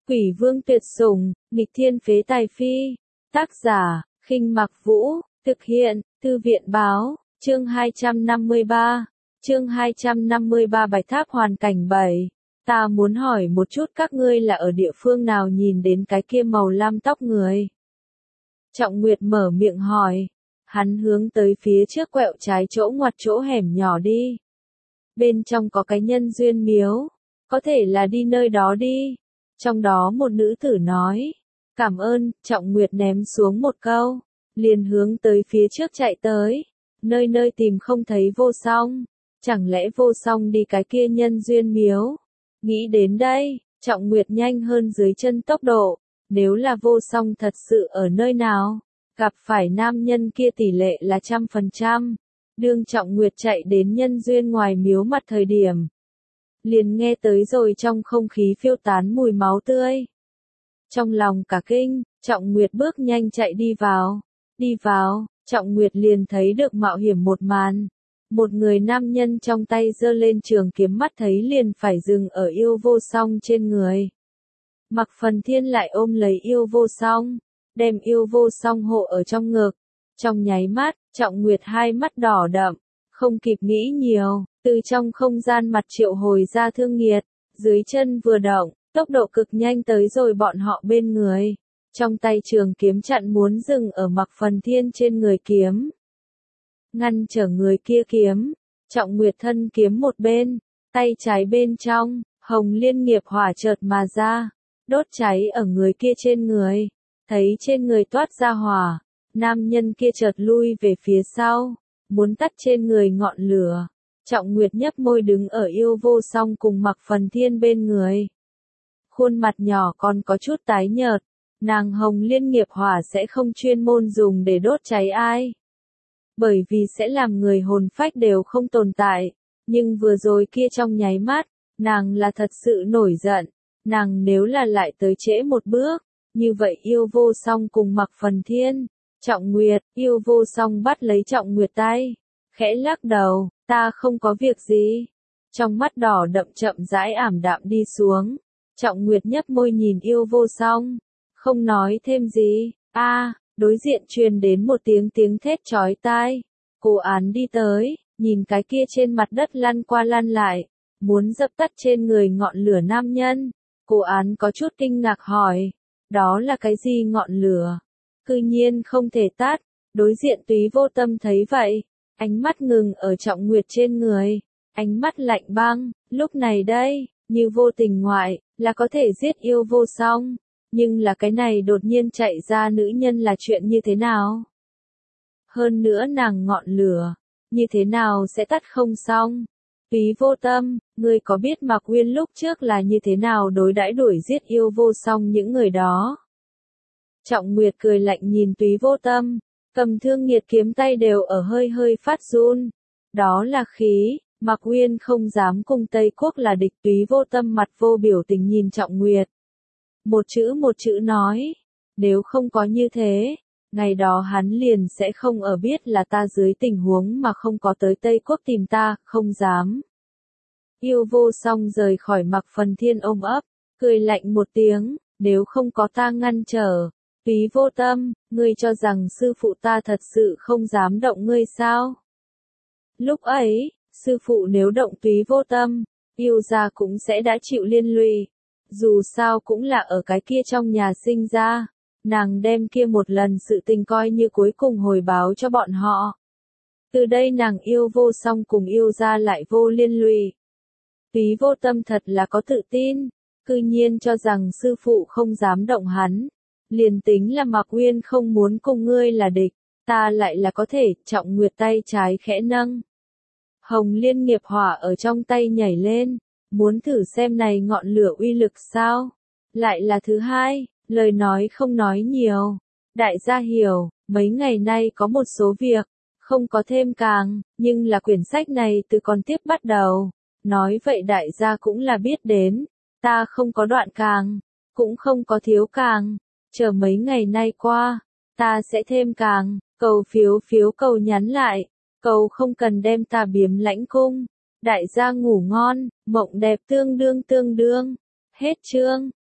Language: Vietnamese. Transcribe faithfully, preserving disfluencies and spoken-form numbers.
Quỷ vương tuyệt sủng, nghịch thiên phế tài phi. Tác giả, Khinh Mặc Vũ, thực hiện, Thư viện báo, chương hai trăm năm mươi ba. Chương hai trăm năm mươi ba Bạch Tháp hoàn cảnh bảy. Ta muốn hỏi một chút các ngươi là ở địa phương nào nhìn đến cái kia màu lam tóc người? Trọng Nguyệt mở miệng hỏi. Hắn hướng tới phía trước quẹo trái chỗ ngoặt chỗ hẻm nhỏ đi. Bên trong có cái nhân duyên miếu, có thể là đi nơi đó đi. Trong đó một nữ tử nói. Cảm ơn, Trọng Nguyệt ném xuống một câu, liền hướng tới phía trước chạy tới. Nơi nơi tìm không thấy Vô Song, chẳng lẽ Vô Song đi cái kia nhân duyên miếu? Nghĩ đến đây, Trọng Nguyệt nhanh hơn dưới chân tốc độ. Nếu là Vô Song thật sự ở nơi nào, gặp phải nam nhân kia tỷ lệ là trăm phần trăm. Đương Trọng Nguyệt chạy đến nhân duyên ngoài miếu mặt thời điểm, liền nghe tới rồi trong không khí phiêu tán mùi máu tươi. Trong lòng cả kinh, Trọng Nguyệt bước nhanh chạy đi vào. Đi vào, Trọng Nguyệt liền thấy được mạo hiểm một màn. Một người nam nhân trong tay giơ lên trường kiếm, mắt thấy liền phải dừng ở Yêu Vô Song trên người. Mạc Phần Thiên lại ôm lấy Yêu Vô Song, đem Yêu Vô Song hộ ở trong ngực. Trong nháy mắt, Trọng Nguyệt hai mắt đỏ đậm, không kịp nghĩ nhiều, từ trong không gian mặt triệu hồi ra Thương Nghiệt, dưới chân vừa động, tốc độ cực nhanh tới rồi bọn họ bên người. Trong tay trường kiếm chặn muốn dừng ở Mạc Phần Thiên trên người kiếm. Ngăn trở người kia kiếm, Trọng Nguyệt thân kiếm một bên, tay trái bên trong, hồng liên nghiệp hỏa chợt mà ra, đốt cháy ở người kia trên người. Thấy trên người toát ra hỏa, nam nhân kia chợt lui về phía sau, muốn tắt trên người ngọn lửa. Trọng Nguyệt nhấp môi đứng ở Yêu Vô Song cùng Mạc Phần Thiên bên người. Khuôn mặt nhỏ còn có chút tái nhợt, nàng hồng liên nghiệp hỏa sẽ không chuyên môn dùng để đốt cháy ai. Bởi vì sẽ làm người hồn phách đều không tồn tại, nhưng vừa rồi kia trong nháy mắt, nàng là thật sự nổi giận, nàng nếu là lại tới trễ một bước, như vậy Yêu Vô Song cùng Mạc Phần Thiên. Trọng Nguyệt, Yêu Vô Song bắt lấy Trọng Nguyệt tay, khẽ lắc đầu, ta không có việc gì. Trong mắt đỏ đậm chậm rãi ảm đạm đi xuống. Trọng Nguyệt nhấp môi nhìn Yêu Vô Song, không nói thêm gì. A, à, đối diện truyền đến một tiếng tiếng thét chói tai. Cô Án đi tới, nhìn cái kia trên mặt đất lăn qua lăn lại, muốn dập tắt trên người ngọn lửa nam nhân. Cô Án có chút kinh ngạc hỏi, đó là cái gì ngọn lửa? Cư nhiên không thể tắt. Đối diện Túy Vô Tâm thấy vậy, ánh mắt ngừng ở Trọng Nguyệt trên người, ánh mắt lạnh băng. Lúc này đây, như vô tình ngoại, là có thể giết Yêu Vô Song, nhưng là cái này đột nhiên chạy ra nữ nhân là chuyện như thế nào? Hơn nữa nàng ngọn lửa, như thế nào sẽ tắt không xong? Túy Vô Tâm, ngươi có biết Mạc Uyên lúc trước là như thế nào đối đãi đuổi giết Yêu Vô Song những người đó? Trọng Nguyệt cười lạnh nhìn Túy Vô Tâm, cầm Thương Nghiệt kiếm tay đều ở hơi hơi phát run. Đó là khí, Mạc Uyên không dám cùng Tây Quốc là địch. Túy Vô Tâm mặt vô biểu tình nhìn Trọng Nguyệt. Một chữ một chữ nói, nếu không có như thế, ngày đó hắn liền sẽ không ở biết là ta dưới tình huống mà không có tới Tây Quốc tìm ta, không dám. Yêu Vô Song rời khỏi Mạc Phần Thiên ôm ấp, cười lạnh một tiếng, nếu không có ta ngăn trở. Túy Vô Tâm, ngươi cho rằng sư phụ ta thật sự không dám động ngươi sao? Lúc ấy, sư phụ nếu động Túy Vô Tâm, Yêu gia cũng sẽ đã chịu liên lụy. Dù sao cũng là ở cái kia trong nhà sinh ra, nàng đem kia một lần sự tình coi như cuối cùng hồi báo cho bọn họ. Từ đây nàng Yêu Vô Song cùng Yêu gia lại vô liên lụy. Túy Vô Tâm thật là có tự tin, cư nhiên cho rằng sư phụ không dám động hắn. Liền tính là Mạc Uyên không muốn cùng ngươi là địch, ta lại là có thể. Trọng Nguyệt tay trái khẽ nâng, hồng liên nghiệp hỏa ở trong tay nhảy lên, muốn thử xem này ngọn lửa uy lực sao. Lại là thứ hai, lời nói không nói nhiều. Đại gia hiểu, mấy ngày nay có một số việc, không có thêm càng, nhưng là quyển sách này từ còn tiếp bắt đầu. Nói vậy đại gia cũng là biết đến, ta không có đoạn càng, cũng không có thiếu càng. Chờ mấy ngày nay qua, ta sẽ thêm càng. Cầu phiếu phiếu cầu nhắn lại, cầu không cần đem ta biếm lãnh cung. Đại gia ngủ ngon, mộng đẹp tương đương tương đương. Hết chương.